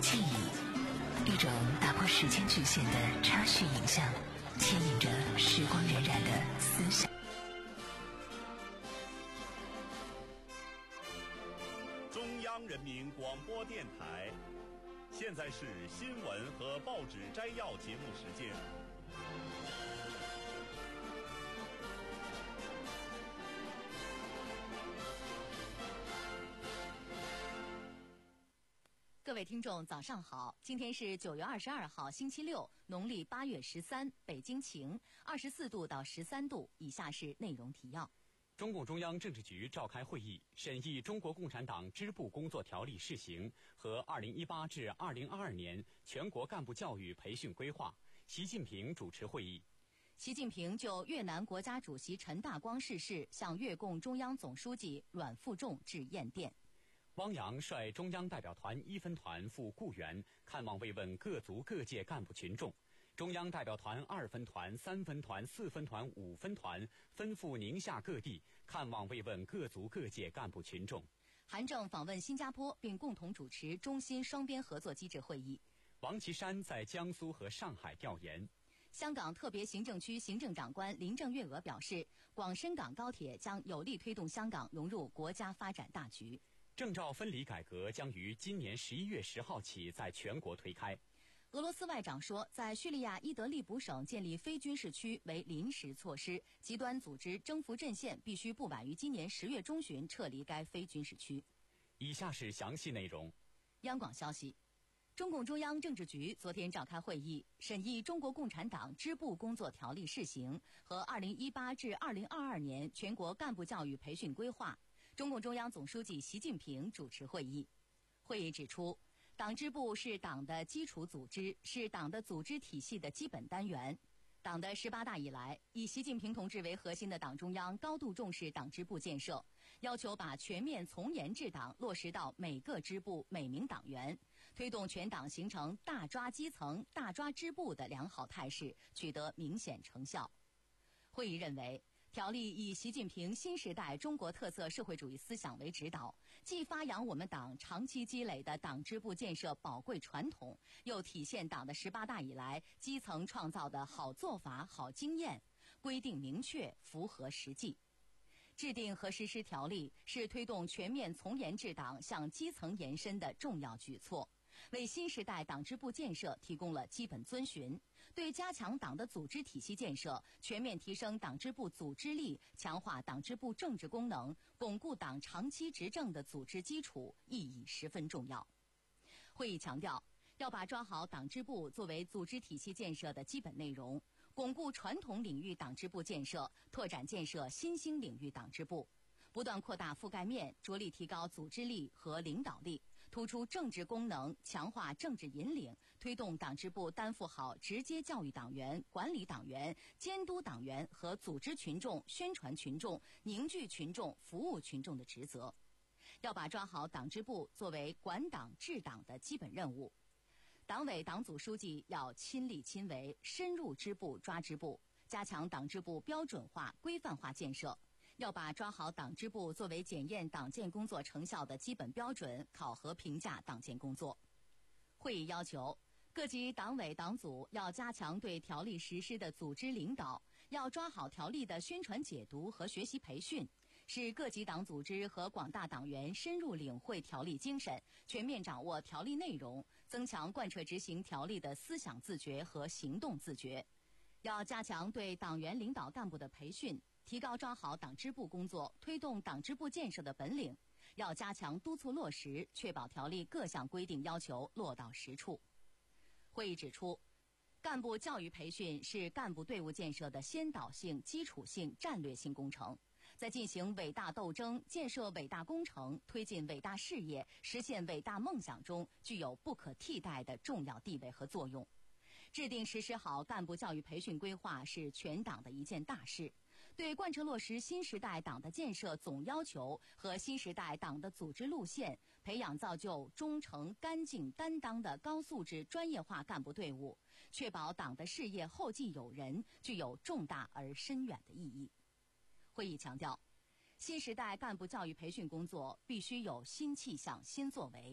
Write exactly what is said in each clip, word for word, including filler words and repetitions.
记忆，一种打破时间局限的插叙影像，牵引着时光荏苒的思想。 中央人民广播电台，现在是新闻和报纸摘要节目时间。 各位听众，早上好！今天是九月二十二号，星期六，农历八月十三，北京晴，二十四度到十三度。以下是内容提要： 中共中央政治局召开会议，审议《中国共产党支部工作条例》试行和二零一八至二零二二年全国干部教育培训规划。习近平主持会议。 习近平就越南国家主席陈大光逝世，向越共中央总书记阮富仲致唁电。 汪洋率中央代表团一分团赴固原看望慰问各族各界干部群众，中央代表团二分团、三分团、四分团、五分团分赴宁夏各地看望慰问各族各界干部群众。 韩正访问新加坡，并共同主持中新双边合作机制会议。 王岐山在江苏和上海调研。 香港特别行政区行政长官林郑月娥表示，广深港高铁将有力推动香港融入国家发展大局。 证照分离改革将于今年十一月十号起在全国推开。 俄罗斯外长说，在叙利亚伊德利卜省建立非军事区为临时措施，极端组织征服阵线必须不晚于今年十月中旬撤离该非军事区。 以下是详细内容。 央广消息，中共中央政治局昨天召开会议，审议《中国共产党支部工作条例》试行和二零一八至二零二二年全国干部教育培训规划。中共中央总书记习近平主持会议。会议指出，党支部是党的基础组织，是党的组织体系的基本单元。党的十八大以来，以习近平同志为核心的党中央高度重视党支部建设，要求把全面从严治党落实到每个支部每名党员，推动全党形成大抓基层、大抓支部的良好态势，取得明显成效。会议认为，条例以习近平新时代中国特色社会主义思想为指导，既发扬我们党长期积累的党支部建设宝贵传统，又体现党的十八大以来基层创造的好做法、好经验，规定明确，符合实际。制定和实施条例是推动全面从严治党向基层延伸的重要举措，为新时代党支部建设提供了基本遵循，对加强党的组织体系建设、全面提升党支部组织力、强化党支部政治功能、巩固党长期执政的组织基础意义十分重要。会议强调，要把抓好党支部作为组织体系建设的基本内容，巩固传统领域党支部建设，拓展建设新兴领域党支部，不断扩大覆盖面，着力提高组织力和领导力，突出政治功能，强化政治引领，推动党支部担负好直接教育党员、管理党员、监督党员和组织群众、宣传群众、凝聚群众、服务群众的职责。要把抓好党支部作为管党治党的基本任务。党委党组书记要亲力亲为，深入支部抓支部，加强党支部标准化、规范化建设。要把抓好党支部作为检验党建工作成效的基本标准，考核评价党建工作。会议要求，各级党委党组要加强对条例实施的组织领导，要抓好条例的宣传解读和学习培训，使各级党组织和广大党员深入领会条例精神，全面掌握条例内容，增强贯彻执行条例的思想自觉和行动自觉。要加强对党员领导干部的培训，提高抓好党支部工作、推动党支部建设的本领，要加强督促落实，确保条例各项规定要求落到实处。会议指出，干部教育培训是干部队伍建设的先导性、基础性、战略性工程，在进行伟大斗争、建设伟大工程、推进伟大事业、实现伟大梦想中具有不可替代的重要地位和作用。制定实施好干部教育培训规划是全党的一件大事，对贯彻落实新时代党的建设总要求和新时代党的组织路线，培养造就忠诚、干净、担当的高素质专业化干部队伍，确保党的事业后继有人，具有重大而深远的意义。会议强调，新时代干部教育培训工作必须有新气象、新作为，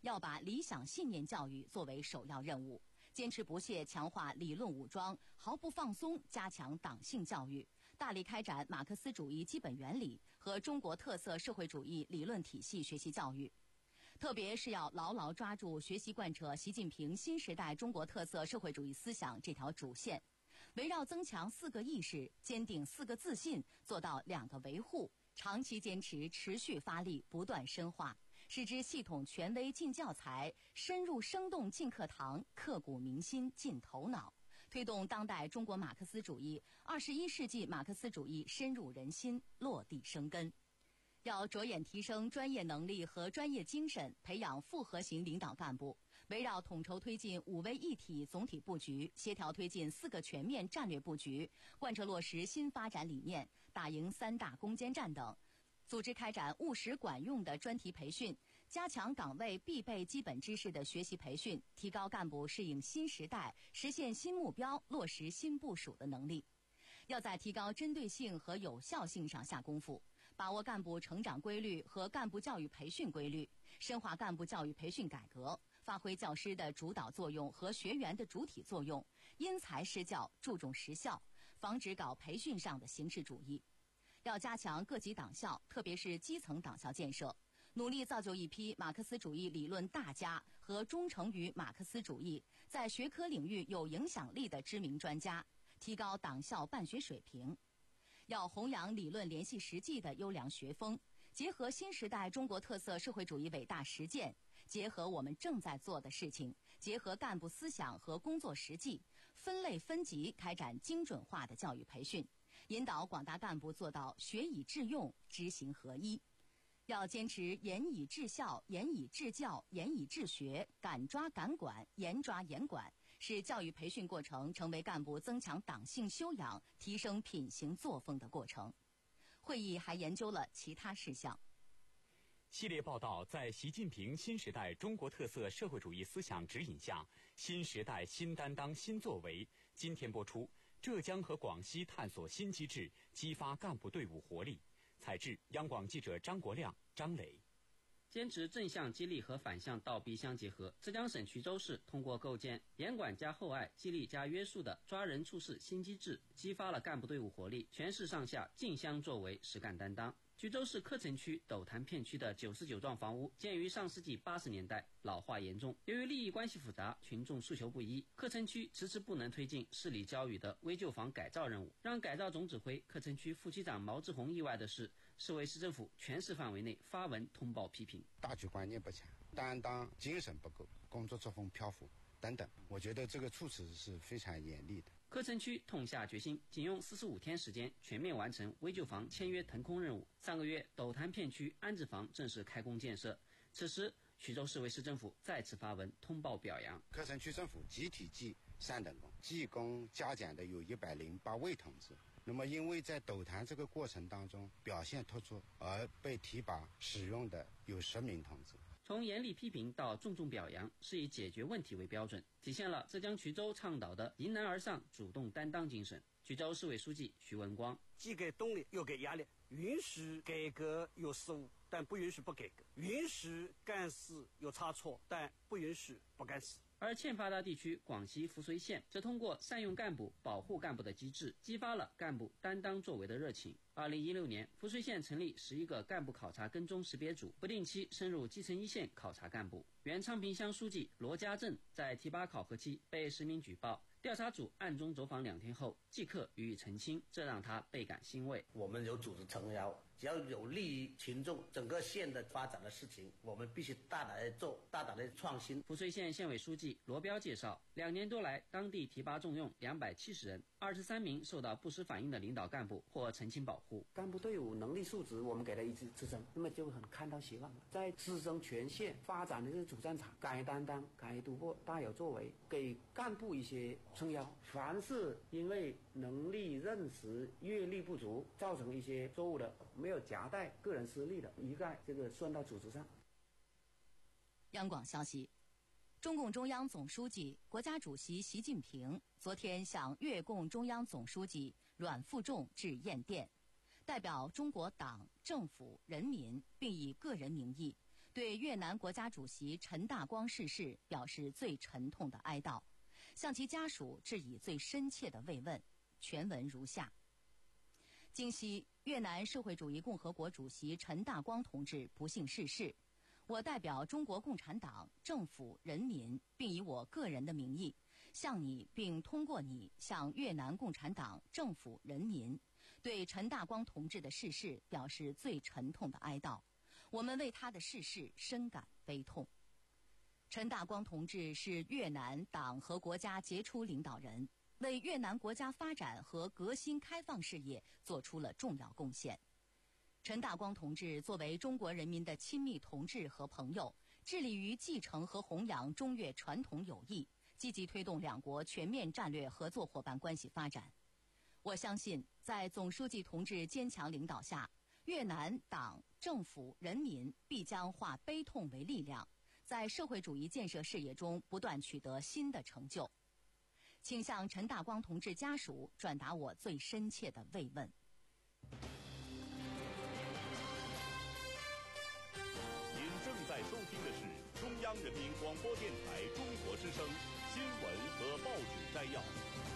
要把理想信念教育作为首要任务，坚持不懈强化理论武装，毫不放松加强党性教育，大力开展马克思主义基本原理和中国特色社会主义理论体系学习教育。特别是要牢牢抓住学习贯彻习近平新时代中国特色社会主义思想这条主线，围绕增强四个意识，坚定四个自信，做到两个维护，长期坚持持续发力，不断深化，使之系统权威进教材，深入生动进课堂，刻骨铭心进头脑，推动当代中国马克思主义、二十一世纪马克思主义深入人心，落地生根。要着眼提升专业能力和专业精神，培养复合型领导干部，围绕统筹推进五位一体总体布局，协调推进四个全面战略布局，贯彻落实新发展理念，打赢三大攻坚战等，组织开展务实管用的专题培训，加强岗位必备基本知识的学习培训，提高干部适应新时代、实现新目标、落实新部署的能力。要在提高针对性和有效性上下功夫，把握干部成长规律和干部教育培训规律，深化干部教育培训改革，发挥教师的主导作用和学员的主体作用，因材施教，注重实效，防止搞培训上的形式主义。要加强各级党校，特别是基层党校建设，努力造就一批马克思主义理论大家和忠诚于马克思主义，在学科领域有影响力的知名专家，提高党校办学水平。要弘扬理论联系实际的优良学风，结合新时代中国特色社会主义伟大实践，结合我们正在做的事情，结合干部思想和工作实际，分类分级开展精准化的教育培训，引导广大干部做到学以致用、知行合一。要坚持严以治校、严以治教、严以治学，敢抓敢管、严抓严管，使教育培训过程成为干部增强党性修养、提升品行作风的过程。会议还研究了其他事项。 系列报道在习近平新时代中国特色社会主义思想指引下，新时代新担当新作为。今天播出，浙江和广西探索新机制，激发干部队伍活力。采制央广记者张国亮、张磊。 坚持正向激励和反向倒逼相结合，浙江省衢州市通过构建严管加厚爱、激励加约束的抓人处事新机制，激发了干部队伍活力，全市上下竞相作为，实干担当。衢州市客城区斗潭片区的九十九幢房屋建于上世纪八十年代，老化严重。由于利益关系复杂，群众诉求不一，客城区迟迟不能推进市里交予的危旧房改造任务。让改造总指挥客城区副区长毛志红意外的是，市委市政府全市范围内发文通报批评， 大局观念不强，担当精神不够，工作作风漂浮等等，我觉得这个处置是非常严厉的。 客城区痛下决心，仅用四十五天时间全面完成危旧房签约腾空任务。上个月，斗潭片区安置房正式开工建设。此时，衢州市委市政府再次发文通报表扬。 客城区政府集体记三等功，记功嘉奖的有一百零八位同志。那么，因为在斗潭这个过程当中表现突出而被提拔使用的有十名同志。 从严厉批评到重重表扬，是以解决问题为标准，体现了浙江衢州倡导的迎难而上、主动担当精神。衢州市委书记徐文光： 既给动力又给压力，允许改革有失误，但不允许不改革；允许干事有差错，但不允许不干事。 而欠发达地区广西扶绥县则通过善用干部、保护干部的机制，激发了干部担当作为的热情。二零一六年，扶绥县成立十一个干部考察跟踪识别组，不定期深入基层一线考察干部。原昌平乡书记罗家正在提拔考核期被实名举报，调查组暗中走访两天后，即刻予以澄清，这让他倍感欣慰。 我们有组织撑腰，只要有利于群众整个县的发展的事情，我们必须大胆的做，大胆的创新。 扶绥县县委书记罗彪介绍，两年多来，当地提拔重用两百七十人，二十三名受到不实反映的领导干部获澄清保护。 干部队伍能力素质，我们给他一支支撑，那么就很看到希望了。在滋生全县发展的这个主战场，敢于担当，敢于突破，大有作为，给干部一些撑腰。凡是因为能力、认识、阅历不足，造成一些错误的，没有夹带个人私利的，一概这个算到组织上。 央广消息，中共中央总书记、国家主席习近平昨天向越共中央总书记阮富仲致唁电，代表中国党、政府、人民，并以个人名义， 对越南国家主席陈大光逝世表示最沉痛的哀悼，向其家属致以最深切的慰问。全文如下：今夕，越南社会主义共和国主席陈大光同志不幸逝世，我代表中国共产党、政府、人民，并以我个人的名义，向你并通过你向越南共产党、政府、人民，对陈大光同志的逝世表示最沉痛的哀悼。我们为他的逝世深感悲痛。陈大光同志是越南党和国家杰出领导人，为越南国家发展和革新开放事业做出了重要贡献。陈大光同志作为中国人民的亲密同志和朋友，致力于继承和弘扬中越传统友谊，积极推动两国全面战略合作伙伴关系发展。我相信，在总书记同志坚强领导下，越南党、政府、人民必将化悲痛为力量，在社会主义建设事业中不断取得新的成就。请向陈大光同志家属转达我最深切的慰问。 您正在收听的是中央人民广播电台中国之声新闻和报纸摘要。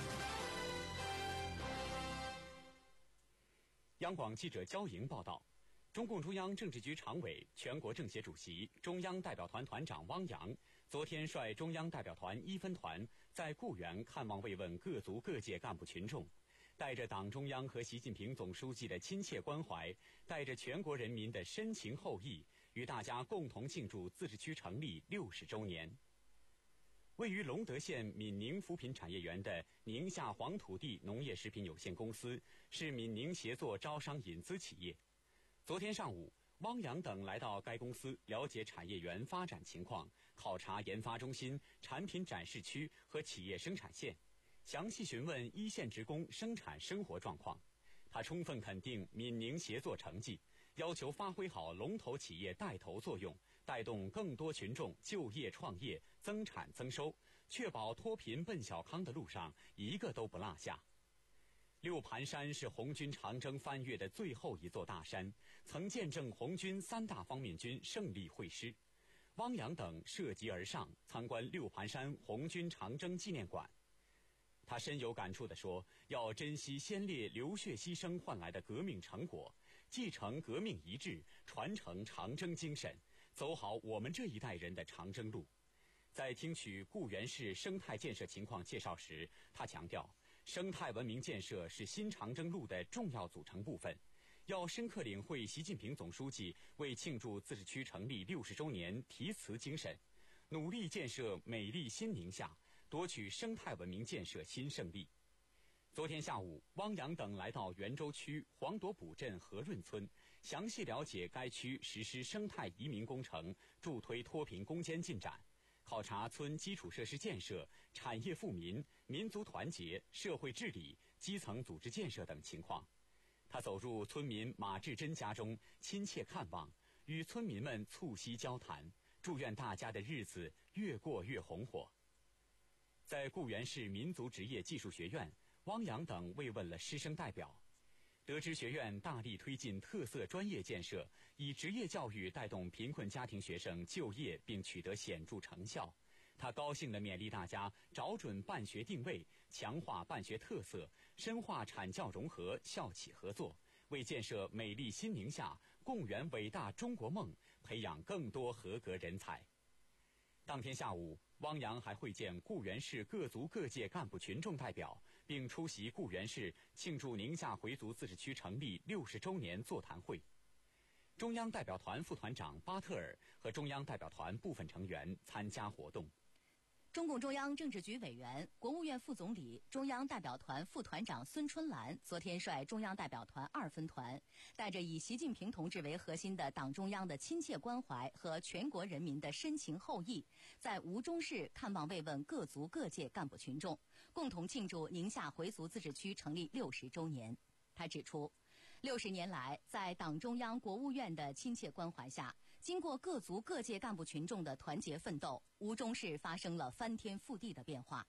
央广记者焦莹报道，中共中央政治局常委、全国政协主席、中央代表团团长汪洋昨天率中央代表团一分团在固原看望慰问各族各界干部群众，带着党中央和习近平总书记的亲切关怀，带着全国人民的深情厚谊，与大家共同庆祝自治区成立六十周年。位于隆德县闽宁扶贫产业园的宁夏黄土地农业食品有限公司是闽宁协作招商引资企业。昨天上午，汪洋等来到该公司了解产业园发展情况，考察研发中心、产品展示区和企业生产线，详细询问一线职工生产生活状况。他充分肯定闽宁协作成绩，要求发挥好龙头企业带头作用，带动更多群众就业创业、增产增收，确保脱贫奔小康的路上一个都不落下。六盘山是红军长征翻越的最后一座大山，曾见证红军三大方面军胜利会师。汪洋等涉级而上，参观六盘山红军长征纪念馆。他深有感触地说，要珍惜先烈流血牺牲换来的革命成果，继承革命遗志，传承长征精神，走好我们这一代人的长征路。在听取固原市生态建设情况介绍时，他强调，生态文明建设是新长征路的重要组成部分，要深刻领会习近平总书记为庆祝自治区成立六十周年题词精神，努力建设美丽新宁夏，夺取生态文明建设新胜利。昨天下午，汪洋等来到袁州区黄朵堡镇和润村，详细了解该区实施生态移民工程、助推脱贫攻坚进展，考察村基础设施建设、产业富民、民族团结、社会治理、基层组织建设等情况。他走入村民马志珍家中，亲切看望，与村民们促膝交谈，祝愿大家的日子越过越红火。在固原市民族职业技术学院，汪洋等慰问了师生代表。得知学院大力推进特色专业建设，以职业教育带动贫困家庭学生就业并取得显著成效，他高兴地勉励大家找准办学定位，强化办学特色，深化产教融合、校企合作，为建设美丽新宁夏、共圆伟大中国梦培养更多合格人才。当天下午，汪洋还会见固原市各族各界干部群众代表，并出席固原市庆祝宁夏回族自治区成立六十周年座谈会。中央代表团副团长巴特尔和中央代表团部分成员参加活动。 中共中央政治局委员、国务院副总理、中央代表团副团长孙春兰昨天率中央代表团二分团，带着以习近平同志为核心的党中央的亲切关怀和全国人民的深情厚谊，在吴中市看望慰问各族各界干部群众，共同庆祝宁夏回族自治区成立六十周年。他指出，六十年来，在党中央、国务院的亲切关怀下，经过各族各界干部群众的团结奋斗，吴中市发生了翻天覆地的变化。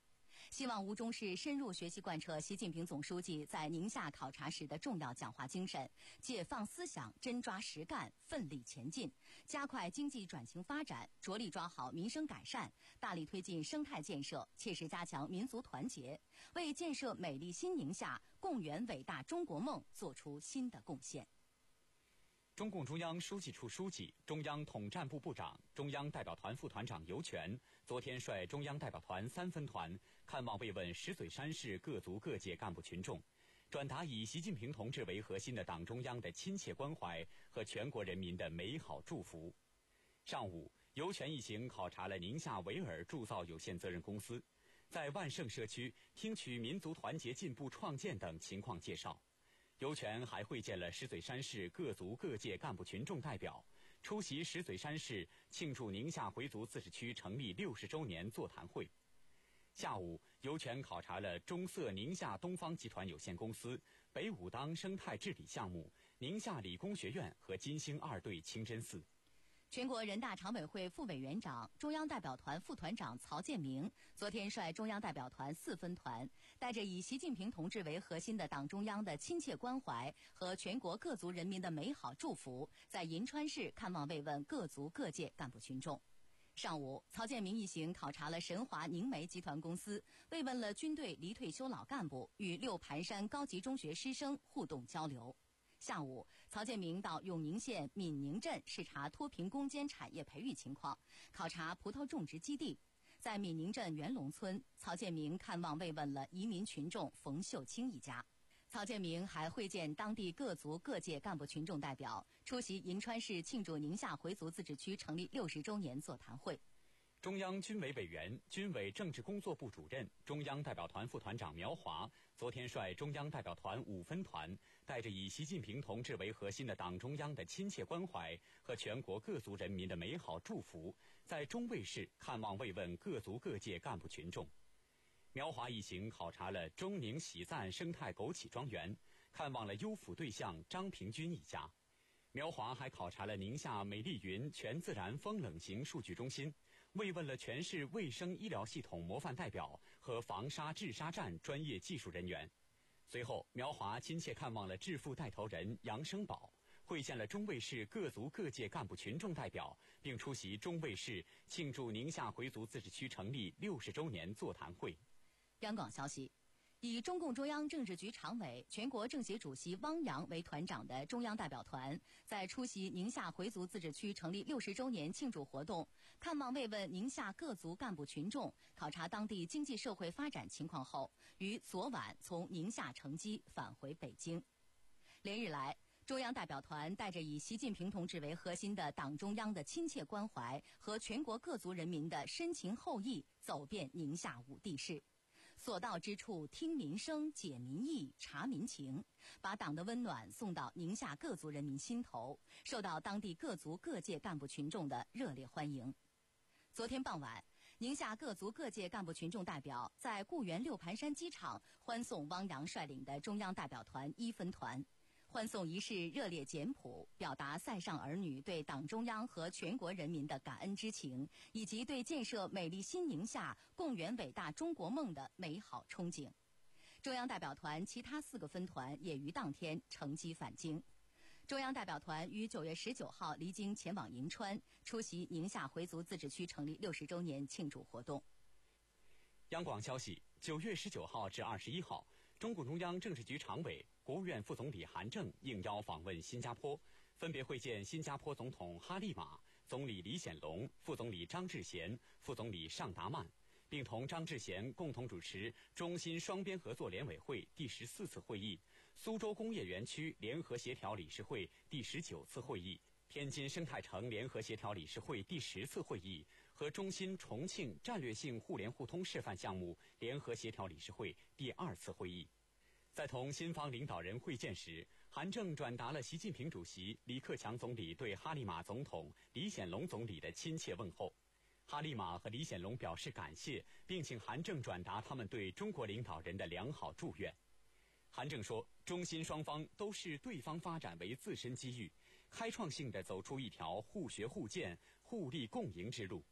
希望吴中市深入学习贯彻习近平总书记在宁夏考察时的重要讲话精神，解放思想，真抓实干，奋力前进，加快经济转型发展，着力抓好民生改善，大力推进生态建设，切实加强民族团结，为建设美丽新宁夏、共圆伟大中国梦作出新的贡献。 中共中央书记处书记、中央统战部部长、中央代表团副团长尤权昨天率中央代表团三分团看望慰问石嘴山市各族各界干部群众，转达以习近平同志为核心的党中央的亲切关怀和全国人民的美好祝福。上午，尤权一行考察了宁夏维尔铸造有限责任公司，在万盛社区听取民族团结进步创建等情况介绍。尤权还会见了石嘴山市各族各界干部群众代表，出席石嘴山市庆祝宁夏回族自治区成立六十周年座谈会。下午，尤权考察了中色宁夏东方集团有限公司、北武当生态治理项目、宁夏理工学院和金星二对清真寺。 全国人大常委会副委员长、中央代表团副团长曹建明昨天率中央代表团四分团，带着以习近平同志为核心的党中央的亲切关怀和全国各族人民的美好祝福，在银川市看望慰问各族各界干部群众。上午，曹建明一行考察了神华宁煤集团公司，慰问了军队离退休老干部，与六盘山高级中学师生互动交流。下午，曹建明到永宁县闽宁镇视察脱贫攻坚产业培育情况，考察葡萄种植基地。在闽宁镇元龙村，曹建明看望慰问了移民群众冯秀清一家。曹建明还会见当地各族各界干部群众代表，出席银川市庆祝宁夏回族自治区成立六十周年座谈会。 中央军委委员、军委政治工作部主任、中央代表团副团长苗华昨天率中央代表团五分团，带着以习近平同志为核心的党中央的亲切关怀和全国各族人民的美好祝福，在中卫市看望慰问各族各界干部群众。苗华一行考察了中宁喜赞生态枸杞庄园，看望了优抚对象张平军一家。苗华还考察了宁夏美丽云全自然风冷型数据中心，慰问了全市卫生医疗系统模范代表和防沙治沙站专业技术人员。随后，苗华亲切看望了致富带头人杨生宝，会见了中卫市各族各界干部群众代表，并出席中卫市庆祝宁夏回族自治区成立六十周年座谈会。 央广消息，以中共中央政治局常委、全国政协主席汪洋为团长的中央代表团，在出席宁夏回族自治区成立六十周年庆祝活动，看望慰问宁夏各族干部群众，考察当地经济社会发展情况后，于昨晚从宁夏乘机返回北京。连日来，中央代表团带着以习近平同志为核心的党中央的亲切关怀和全国各族人民的深情厚谊，走遍宁夏五地市。所到之处听民声、解民意、察民情，把党的温暖送到宁夏各族人民心头，受到当地各族各界干部群众的热烈欢迎。昨天傍晚，宁夏各族各界干部群众代表在固原六盘山机场欢送汪洋率领的中央代表团一分团。欢送仪式热烈简朴，表达塞上儿女对党中央和全国人民的感恩之情，以及对建设美丽新宁夏、共圆伟大中国梦的美好憧憬。中央代表团其他四个分团也于当天乘机返京。中央代表团于九月十九号离京前往银川，出席宁夏回族自治区成立六十周年庆祝活动。 央广消息，九月十九号至二十一号，中共中央政治局常委、国务院副总理韩正应邀访问新加坡，分别会见新加坡总统哈利马、总理李显龙、副总理张志贤、副总理尚达曼，并同张志贤共同主持中新双边合作联委会第十四次会议、苏州工业园区联合协调理事会第十九次会议、天津生态城联合协调理事会第十次会议和中新重庆战略性互联互通示范项目联合协调理事会第二次会议。在同新方领导人会见时，韩正转达了习近平主席、李克强总理对哈利马总统、李显龙总理的亲切问候。哈利马和李显龙表示感谢，并请韩正转达他们对中国领导人的良好祝愿。韩正说，中新双方都视对方发展为自身机遇，开创性地走出一条互学互鉴、互利共赢之路。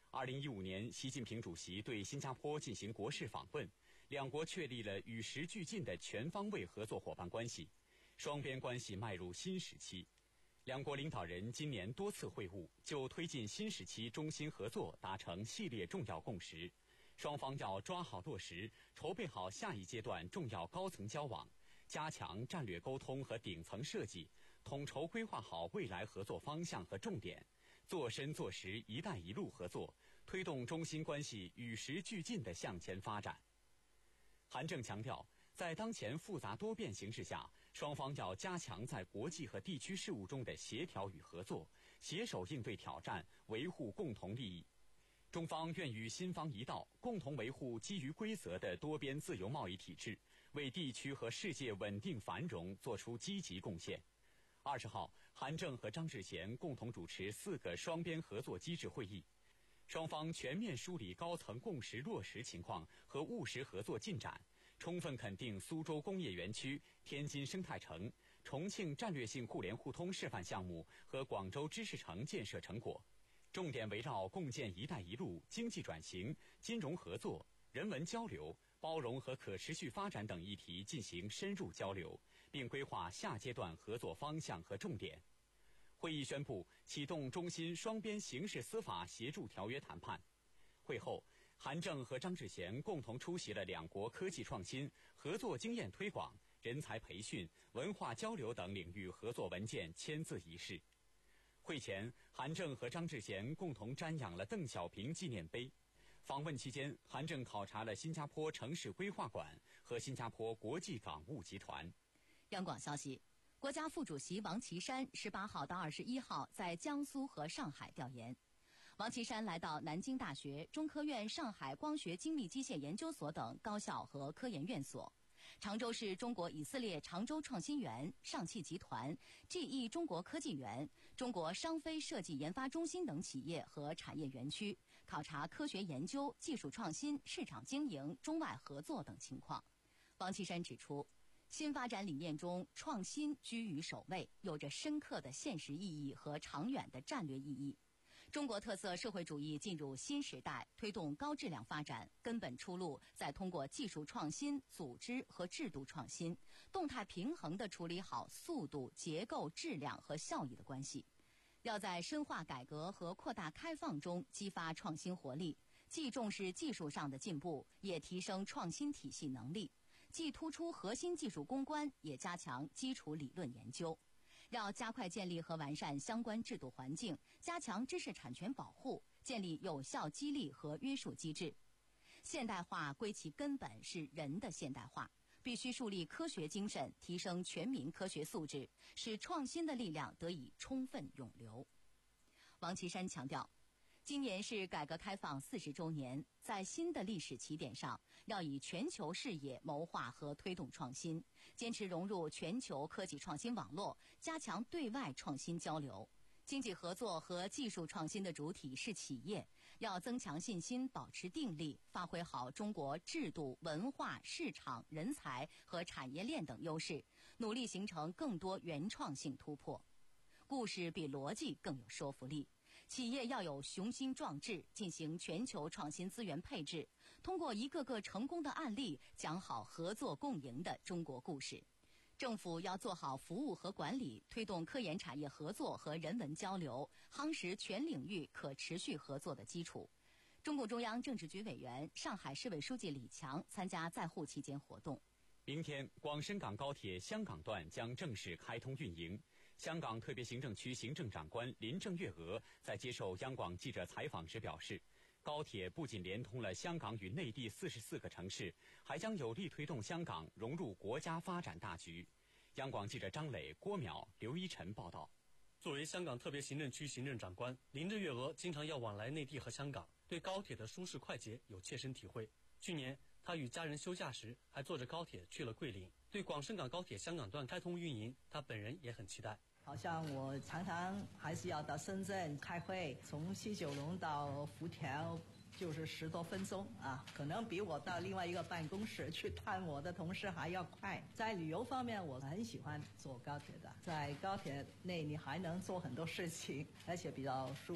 二零一五年，习近平主席对新加坡进行国事访问，两国确立了与时俱进的全方位合作伙伴关系，双边关系迈入新时期。两国领导人今年多次会晤，就推进新时期中新合作达成系列重要共识。双方要抓好落实，筹备好下一阶段重要高层交往，加强战略沟通和顶层设计，统筹规划好未来合作方向和重点，做深做实“一带一路”合作，推动中新关系与时俱进地向前发展。韩正强调，在当前复杂多变形势下，双方要加强在国际和地区事务中的协调与合作，携手应对挑战，维护共同利益。中方愿与新方一道，共同维护基于规则的多边自由贸易体制，为地区和世界稳定繁荣做出积极贡献。二十号，韩正和张志贤共同主持四个双边合作机制会议，双方全面梳理高层共识落实情况和务实合作进展，充分肯定苏州工业园区、天津生态城、重庆战略性互联互通示范项目和广州知识城建设成果，重点围绕共建“一带一路”、经济转型、金融合作、人文交流、包容和可持续发展等议题进行深入交流，并规划下阶段合作方向和重点。会议宣布启动中新双边刑事司法协助条约谈判。会后，韩正和张志贤共同出席了两国科技创新、合作经验推广、人才培训、文化交流等领域合作文件签字仪式。会前，韩正和张志贤共同瞻仰了邓小平纪念碑。访问期间，韩正考察了新加坡城市规划馆和新加坡国际港务集团。 央广消息，国家副主席王岐山十八号到二十一号在江苏和上海调研。王岐山来到南京大学、中科院上海光学精密机械研究所等高校和科研院所，常州市中国以色列常州创新园、上汽集团、G E 中国科技园、中国商飞设计研发中心等企业和产业园区，考察科学研究、技术创新、市场经营、中外合作等情况。王岐山指出，新发展理念中，创新居于首位，有着深刻的现实意义和长远的战略意义。中国特色社会主义进入新时代，推动高质量发展，根本出路在通过技术创新、组织和制度创新，动态平衡地处理好速度、结构、质量和效益的关系。要在深化改革和扩大开放中激发创新活力，既重视技术上的进步，也提升创新体系能力，既突出核心技术攻关，也加强基础理论研究。要加快建立和完善相关制度环境，加强知识产权保护，建立有效激励和约束机制。现代化归其根本是人的现代化，必须树立科学精神，提升全民科学素质，使创新的力量得以充分涌流。王岐山强调，今年是改革开放四十周年，在新的历史起点上，要以全球视野谋划和推动创新，坚持融入全球科技创新网络，加强对外创新交流。经济合作和技术创新的主体是企业，要增强信心，保持定力，发挥好中国制度、文化、市场、人才和产业链等优势，努力形成更多原创性突破。故事比逻辑更有说服力。企业要有雄心壮志，进行全球创新资源配置，通过一个个成功的案例，讲好合作共赢的中国故事。政府要做好服务和管理，推动科研产业合作和人文交流，夯实全领域可持续合作的基础。中共中央政治局委员、上海市委书记李强参加在沪期间活动。 明天，广深港高铁香港段将正式开通运营。香港特别行政区行政长官林郑月娥在接受央广记者采访时表示，高铁不仅连通了香港与内地四十四个城市，还将有力推动香港融入国家发展大局。央广记者张磊、郭淼、刘一晨报道。 作为香港特别行政区行政长官，林郑月娥经常要往来内地和香港，对高铁的舒适快捷有切身体会。去年，她与家人休假时还坐着高铁去了桂林。对广深港高铁香港段开通运营，她本人也很期待。 好像我常常还是要到深圳开会，从西九龙到福田就是十多分钟啊，可能比我到另外一个办公室去探我的同事还要快。在旅游方面，我很喜欢坐高铁的，在高铁内你还能做很多事情，而且比较舒服。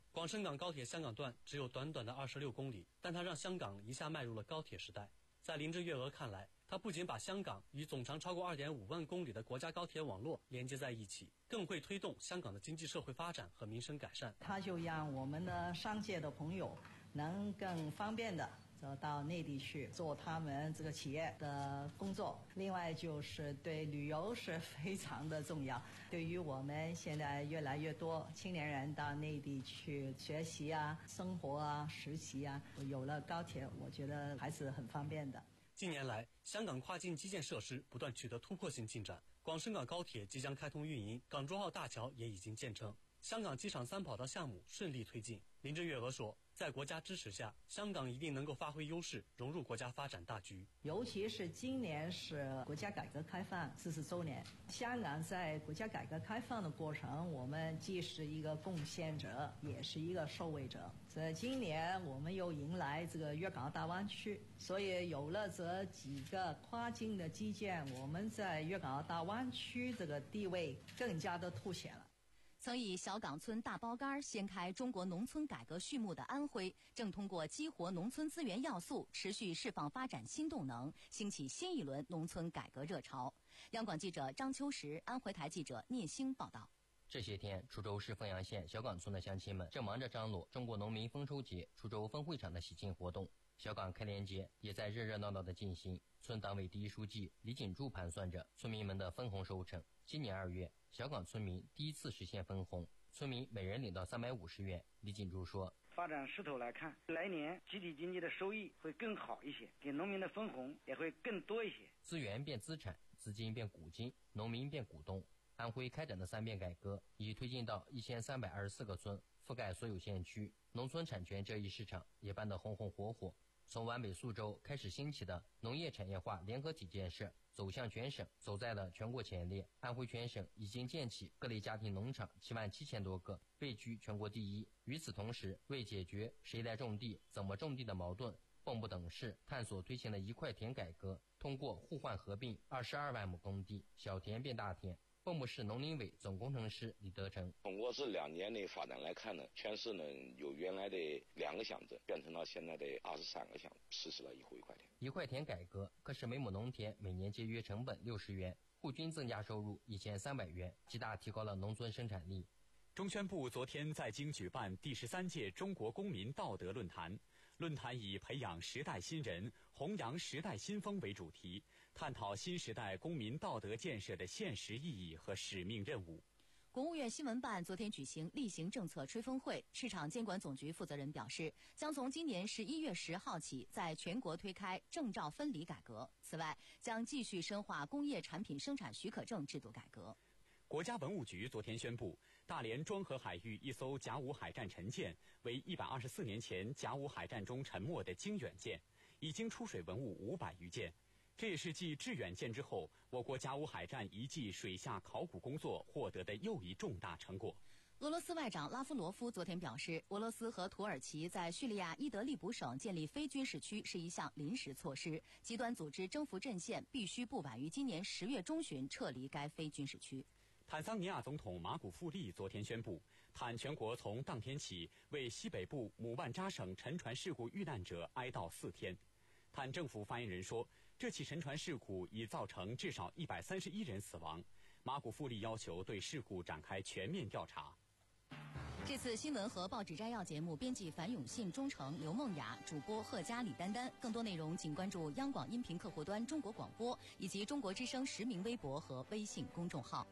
广深港高铁香港段只有短短的二十六公里，但它让香港一下迈入了高铁时代。在林郑月娥看来，它不仅把香港与总长超过二点五万公里的国家高铁网络连接在一起，更会推动香港的经济社会发展和民生改善。 它就让我们的商界的朋友能更方便的走到内地去做他们这个企业的工作。另外就是对旅游是非常的重要，对于我们现在越来越多青年人到内地去学习啊、生活啊、实习啊，有了高铁，我觉得还是很方便的。 近年来，香港跨境基建设施不断取得突破性进展，广深港高铁即将开通运营，港珠澳大桥也已经建成，香港机场三跑道项目顺利推进。林郑月娥说，在国家支持下，香港一定能够发挥优势，融入国家发展大局。 尤其是今年是国家改革开放四十周年，香港在国家改革开放的过程，我们既是一个贡献者，也是一个受惠者。在今年我们又迎来这个粤港澳大湾区，所以有了这几个跨境的基建，我们在粤港澳大湾区这个地位更加的凸显了。 曾以小岗村大包干掀开中国农村改革序幕的安徽，正通过激活农村资源要素，持续释放发展新动能，兴起新一轮农村改革热潮。央广记者张秋实，安徽台记者聂星报道。 这些天，滁州市凤阳县小岗村的乡亲们正忙着张罗中国农民丰收节滁州分会场的喜庆活动，小岗开镰节也在热热闹闹的进行。村党委第一书记李锦柱盘算着村民们的分红收成。今年二月，小岗村民第一次实现分红，村民每人领到三百五十元。李锦柱说， 发展势头来看，来年集体经济的收益会更好一些，给农民的分红也会更多一些。 资源变资产，资金变股金，农民变股东。安徽开展的三变改革已推进到一千三百二十四个村，覆盖所有县区，农村产权这一市场也办得红红火火。从皖北苏州开始兴起的农业产业化联合体建设走向全省，走在了全国前列。安徽全省已经建起各类家庭农场七万七千多个，位居全国第一。与此同时，为解决谁来种地、怎么种地的矛盾，蹦不等式探索推行了一块田改革，通过互换合并二十二万亩耕地，小田变大田。蚌埠市农林委总工程师李德成， 通过这两年的发展来看呢，全市呢由原来的两个乡镇变成了现在的二十三个乡，实施了一户一块田。 一块田改革可使每亩农田每年节约成本六十元，户均增加收入一千三百元，极大提高了农村生产力。 中宣部昨天在京举办第十三届中国公民道德论坛，论坛以培养时代新人、弘扬时代新风为主题，探讨新时代公民道德建设的现实意义和使命任务。 国务院新闻办昨天举行例行政策吹风会，市场监管总局负责人表示，将从今年十一月十号起，在全国推开证照分离改革。此外，将继续深化工业产品生产许可证制度改革。 国家文物局昨天宣布，大连庄河海域一艘甲午海战沉舰为一百二十四年前甲午海战中沉没的经远舰，已经出水文物五百余件。这也是继致远舰之后，我国甲午海战一季水下考古工作获得的又一重大成果。 俄罗斯外长拉夫罗夫昨天表示，俄罗斯和土耳其在叙利亚伊德利卜省建立非军事区是一项临时措施，极端组织征服阵线必须不晚于今年十月中旬撤离该非军事区。 坦桑尼亚总统马古富利昨天宣布，坦全国从当天起为西北部姆万扎省沉船事故遇难者哀悼四天。坦政府发言人说，这起沉船事故已造成至少一百三十一人死亡。马古富利要求对事故展开全面调查。 这次新闻和报纸摘要节目编辑樊永信、钟诚、刘梦雅，主播贺佳、李丹丹。更多内容请关注央广音频客户端中国广播以及中国之声实名微博和微信公众号。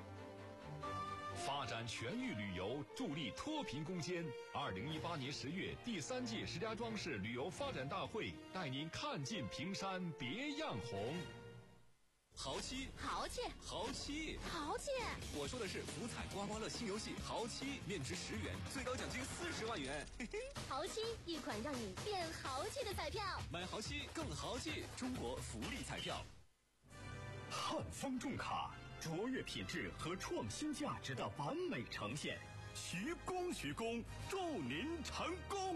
发展全域旅游，助力脱贫攻坚。二零一八年十月，第三届石家庄市旅游发展大会带您看尽平山别样红。 豪七， 豪气， 豪七， 豪气！ 我说的是福彩刮刮乐新游戏豪七，面值十元，最高奖金四十万元。嘿嘿， 豪七，一款让你变豪气的彩票。 买豪七更豪气，中国福利彩票。 汉方重卡，卓越品质和创新价值的完美呈现。徐工，徐工，祝您成功！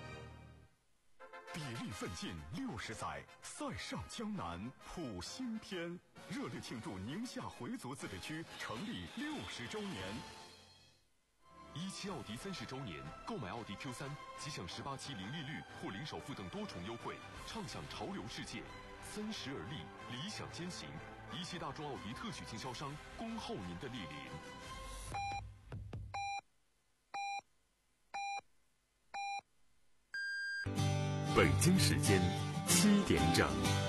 砥砺奋进六十载，塞上江南谱新篇。热烈庆祝宁夏回族自治区成立六十周年。 一汽奥迪三十周年，购买奥迪 Q 三即享十八期零利率或零首付等多重优惠，畅享潮流世界。三十而立，理想兼行。一汽大众奥迪特许经销商，恭候您的莅临。 北京时间七点整。